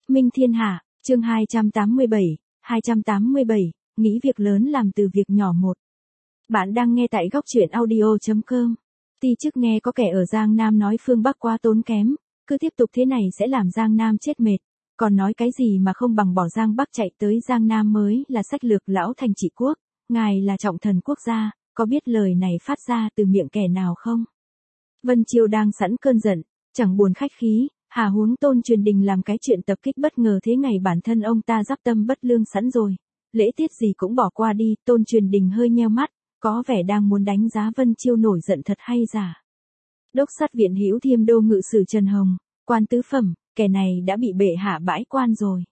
Minh Thiên Hạ, chương 287, nghĩ việc lớn làm từ việc nhỏ một. Bạn đang nghe tại góc truyện audio.com. Ti chức nghe có kẻ ở Giang Nam nói phương Bắc quá tốn kém, cứ tiếp tục thế này sẽ làm Giang Nam chết mệt, còn nói cái gì mà không bằng bỏ Giang Bắc chạy tới Giang Nam mới là sách lược lão thành trị quốc, ngài là trọng thần quốc gia, có biết lời này phát ra từ miệng kẻ nào không? Vân Chiêu đang sẵn cơn giận, chẳng buồn khách khí, hà huống Tôn Truyền Đình làm cái chuyện tập kích bất ngờ thế ngày bản thân ông ta giáp tâm bất lương sẵn rồi, lễ tiết gì cũng bỏ qua đi. Tôn Truyền Đình hơi nheo mắt, có vẻ đang muốn đánh giá Vân Chiêu nổi giận thật hay giả. Đốc sát viện Hữu Thiêm Đô ngự sử Trần Hồng, quan tứ phẩm, kẻ này đã bị bệ hạ bãi quan rồi.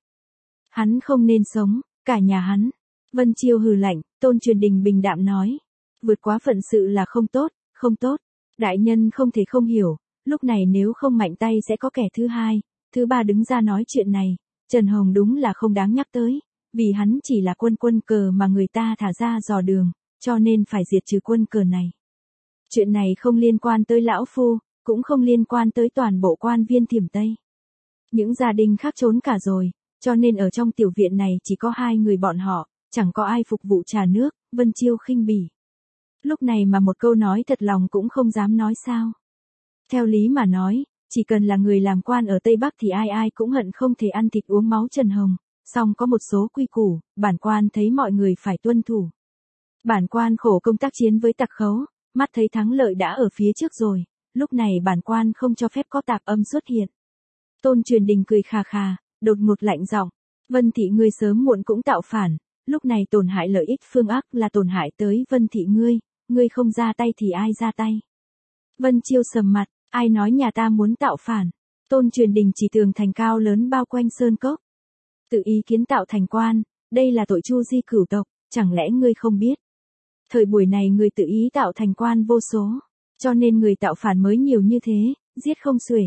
Hắn không nên sống, cả nhà hắn. Vân Chiêu hừ lạnh, Tôn Truyền Đình bình đạm nói, vượt quá phận sự là không tốt, không tốt. Đại nhân không thể không hiểu, lúc này nếu không mạnh tay sẽ có kẻ thứ hai, thứ ba đứng ra nói chuyện này. Trần Hồng đúng là không đáng nhắc tới, vì hắn chỉ là quân cờ mà người ta thả ra dò đường, cho nên phải diệt trừ quân cờ này. Chuyện này không liên quan tới lão phu, cũng không liên quan tới toàn bộ quan viên Thiểm Tây. Những gia đình khác trốn cả rồi, cho nên ở trong tiểu viện này chỉ có hai người bọn họ, chẳng có ai phục vụ trà nước. Vân Chiêu khinh bỉ. Lúc này mà một câu nói thật lòng cũng không dám nói sao? Theo lý mà nói, chỉ cần là người làm quan ở Tây Bắc thì ai ai cũng hận không thể ăn thịt uống máu Trần Hồng, song có một số quy củ, bản quan thấy mọi người phải tuân thủ. Bản quan khổ công tác chiến với tặc khấu, mắt thấy thắng lợi đã ở phía trước rồi, lúc này bản quan không cho phép có tạp âm xuất hiện. Tôn Truyền Đình cười khà khà, đột ngột lạnh giọng, Vân thị ngươi sớm muộn cũng tạo phản, lúc này tổn hại lợi ích phương Ác là tổn hại tới Vân thị ngươi không ra tay thì ai ra tay? Vân Chiêu sầm mặt, ai nói nhà ta muốn tạo phản? Tôn Truyền Đình chỉ tường thành cao lớn bao quanh sơn cốc. Tự ý kiến tạo thành quan, đây là tội chu di cửu tộc, chẳng lẽ ngươi không biết? Thời buổi này người tự ý tạo thành quan vô số, cho nên người tạo phản mới nhiều như thế, giết không xuể.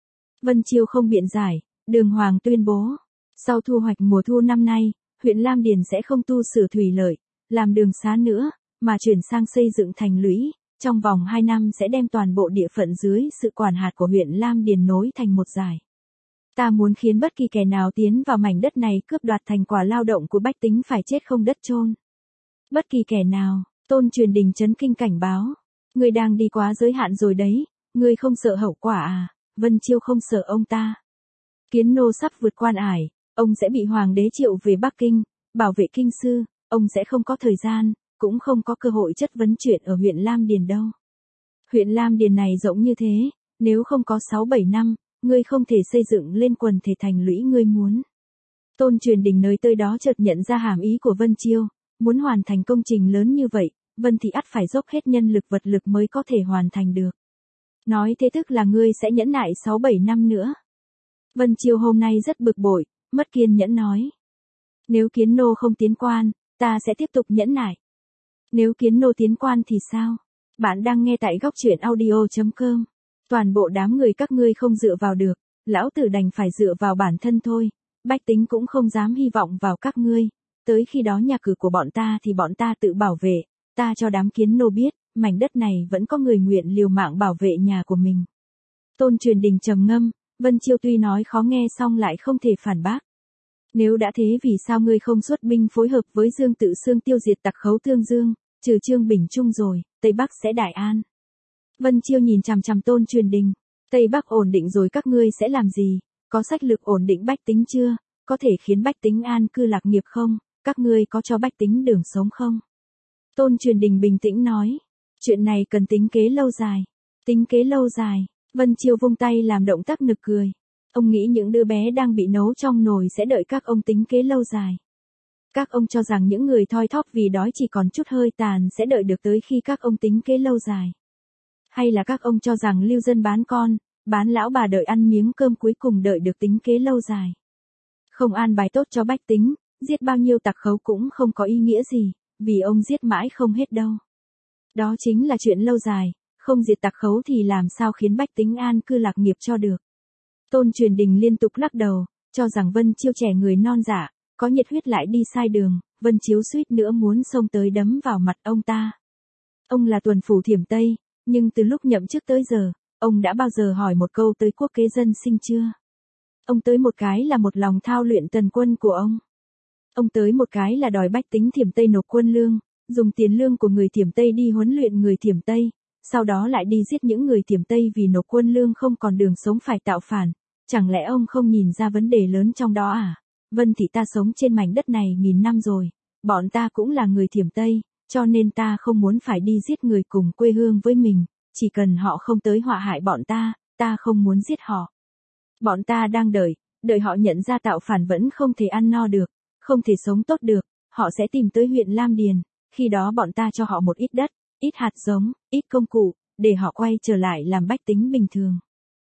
Vân Chiêu không biện giải, Đường Hoàng tuyên bố, sau thu hoạch mùa thu năm nay, huyện Lam Điền sẽ không tu sửa thủy lợi, làm đường xá nữa, mà chuyển sang xây dựng thành lũy, trong vòng 2 năm sẽ đem toàn bộ địa phận dưới sự quản hạt của huyện Lam Điền nối thành một dải. Ta muốn khiến bất kỳ kẻ nào tiến vào mảnh đất này cướp đoạt thành quả lao động của bách tính phải chết không đất chôn. Bất kỳ kẻ nào, Tôn Truyền Đình chấn kinh cảnh báo, ngươi đang đi quá giới hạn rồi đấy, ngươi không sợ hậu quả à? Vân Chiêu không sợ ông ta. Kiến nô sắp vượt quan ải, ông sẽ bị hoàng đế triệu về Bắc Kinh, bảo vệ kinh sư, ông sẽ không có thời gian, cũng không có cơ hội chất vấn chuyện ở huyện Lam Điền đâu. Huyện Lam Điền này rộng như thế, nếu không có 6-7 năm, ngươi không thể xây dựng lên quần thể thành lũy ngươi muốn. Tôn Truyền Đình nơi tới đó chợt nhận ra hàm ý của Vân Chiêu, muốn hoàn thành công trình lớn như vậy, Vân thị ắt phải dốc hết nhân lực vật lực mới có thể hoàn thành được. Nói thế tức là ngươi sẽ nhẫn nại 6-7 năm nữa. Vân Chiêu hôm nay rất bực bội, mất kiên nhẫn nói. Nếu Kiến nô không tiến quan, ta sẽ tiếp tục nhẫn nại. Nếu Kiến nô tiến quan thì sao? Bạn đang nghe tại góc truyện audio.com. Toàn bộ đám người các ngươi không dựa vào được, lão tử đành phải dựa vào bản thân thôi, bách tính cũng không dám hy vọng vào các ngươi. Tới khi đó nhà cửa của bọn ta thì bọn ta tự bảo vệ, ta cho đám Kiến nô biết, mảnh đất này vẫn có người nguyện liều mạng bảo vệ nhà của mình. Tôn Truyền Đình trầm ngâm, Vân Chiêu tuy nói khó nghe song lại không thể phản bác. Nếu đã thế vì sao ngươi không xuất binh phối hợp với Dương Tự Xương tiêu diệt tặc khấu Tương Dương, trừ Trương Bình Trung rồi, Tây Bắc sẽ đại an. Vân Chiêu nhìn chằm chằm Tôn Truyền Đình, Tây Bắc ổn định rồi các ngươi sẽ làm gì? Có sách lược ổn định bách tính chưa? Có thể khiến bách tính an cư lạc nghiệp không? Các ngươi có cho bách tính đường sống không? Tôn Truyền Đình bình tĩnh nói, chuyện này cần tính kế lâu dài. Tính kế lâu dài, Vân Chiêu vung tay làm động tác nực cười. Ông nghĩ những đứa bé đang bị nấu trong nồi sẽ đợi các ông tính kế lâu dài. Các ông cho rằng những người thoi thóp vì đói chỉ còn chút hơi tàn sẽ đợi được tới khi các ông tính kế lâu dài. Hay là các ông cho rằng lưu dân bán con, bán lão bà đợi ăn miếng cơm cuối cùng đợi được tính kế lâu dài. Không an bài tốt cho bách tính, giết bao nhiêu tặc khấu cũng không có ý nghĩa gì, vì ông giết mãi không hết đâu. Đó chính là chuyện lâu dài, không diệt tặc khấu thì làm sao khiến bách tính an cư lạc nghiệp cho được. Tôn Truyền Đình liên tục lắc đầu, cho rằng Vân Chiêu trẻ người non dạ, có nhiệt huyết lại đi sai đường, Vân Chiêu suýt nữa muốn xông tới đấm vào mặt ông ta. Ông là tuần phủ Thiểm Tây, nhưng từ lúc nhậm chức tới giờ, ông đã bao giờ hỏi một câu tới quốc kế dân sinh chưa? Ông tới một cái là một lòng thao luyện tần quân của ông. Ông tới một cái là đòi bách tính Thiểm Tây nộp quân lương, dùng tiền lương của người Thiểm Tây đi huấn luyện người Thiểm Tây, sau đó lại đi giết những người Thiểm Tây vì nộp quân lương không còn đường sống phải tạo phản. Chẳng lẽ ông không nhìn ra vấn đề lớn trong đó à? Vân thị ta sống trên mảnh đất này nghìn năm rồi, bọn ta cũng là người Thiểm Tây, cho nên ta không muốn phải đi giết người cùng quê hương với mình, chỉ cần họ không tới họa hại bọn ta không muốn giết họ. Bọn ta đang đợi họ nhận ra tạo phản vẫn không thể ăn no được, không thể sống tốt được, họ sẽ tìm tới huyện Lam Điền, khi đó bọn ta cho họ một ít đất, ít hạt giống, ít công cụ, để họ quay trở lại làm bách tính bình thường.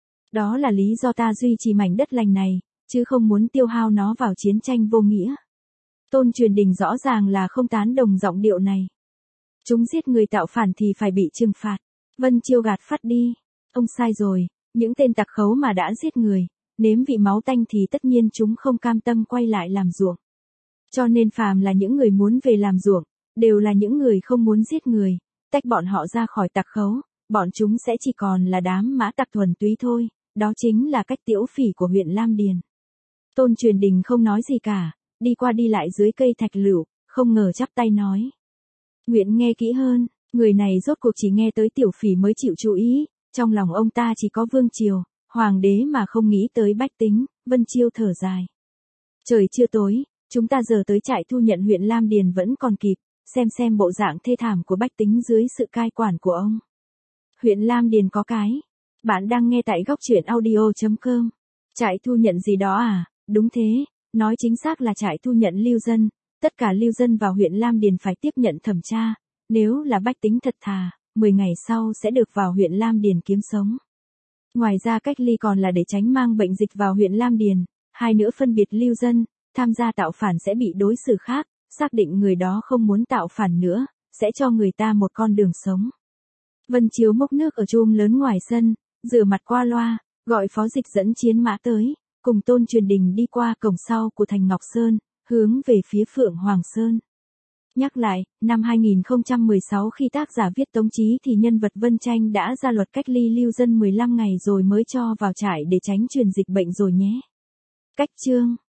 Đó là lý do ta duy trì mảnh đất lành này, chứ không muốn tiêu hao nó vào chiến tranh vô nghĩa. Tôn Truyền Đình rõ ràng là không tán đồng giọng điệu này. Chúng giết người tạo phản thì phải bị trừng phạt. Vân Chiêu gạt phắt đi. Ông sai rồi, những tên tặc khấu mà đã giết người, nếm vị máu tanh thì tất nhiên chúng không cam tâm quay lại làm ruộng. Cho nên phàm là những người muốn về làm ruộng, đều là những người không muốn giết người, tách bọn họ ra khỏi tặc khấu, bọn chúng sẽ chỉ còn là đám mã tặc thuần túy thôi, đó chính là cách tiểu phỉ của huyện Lam Điền. Tôn Truyền Đình không nói gì cả, đi qua đi lại dưới cây thạch lựu, không ngờ chắp tay nói. Nguyện nghe kỹ hơn, người này rốt cuộc chỉ nghe tới tiểu phỉ mới chịu chú ý, trong lòng ông ta chỉ có vương triều, hoàng đế mà không nghĩ tới bách tính. Vân Chiêu thở dài. Trời chưa tối, chúng ta giờ tới trại thu nhận huyện Lam Điền vẫn còn kịp, xem bộ dạng thê thảm của bách tính dưới sự cai quản của ông. Huyện Lam Điền có cái. Bạn đang nghe tại góc truyện audio.com. Trại thu nhận gì đó à? Đúng thế, nói chính xác là trại thu nhận lưu dân. Tất cả lưu dân vào huyện Lam Điền phải tiếp nhận thẩm tra. Nếu là bách tính thật thà, 10 ngày sau sẽ được vào huyện Lam Điền kiếm sống. Ngoài ra cách ly còn là để tránh mang bệnh dịch vào huyện Lam Điền. Hai nữa phân biệt lưu dân, tham gia tạo phản sẽ bị đối xử khác, xác định người đó không muốn tạo phản nữa, sẽ cho người ta một con đường sống. Vân Chiếu múc nước ở chum lớn ngoài sân, rửa mặt qua loa, gọi phó dịch dẫn chiến mã tới, cùng Tôn Truyền Đình đi qua cổng sau của thành Ngọc Sơn, hướng về phía Phượng Hoàng Sơn. Nhắc lại, năm 2016 khi tác giả viết tống chí thì nhân vật Vân Tranh đã ra luật cách ly lưu dân 15 ngày rồi mới cho vào trại để tránh truyền dịch bệnh rồi nhé. Cách chương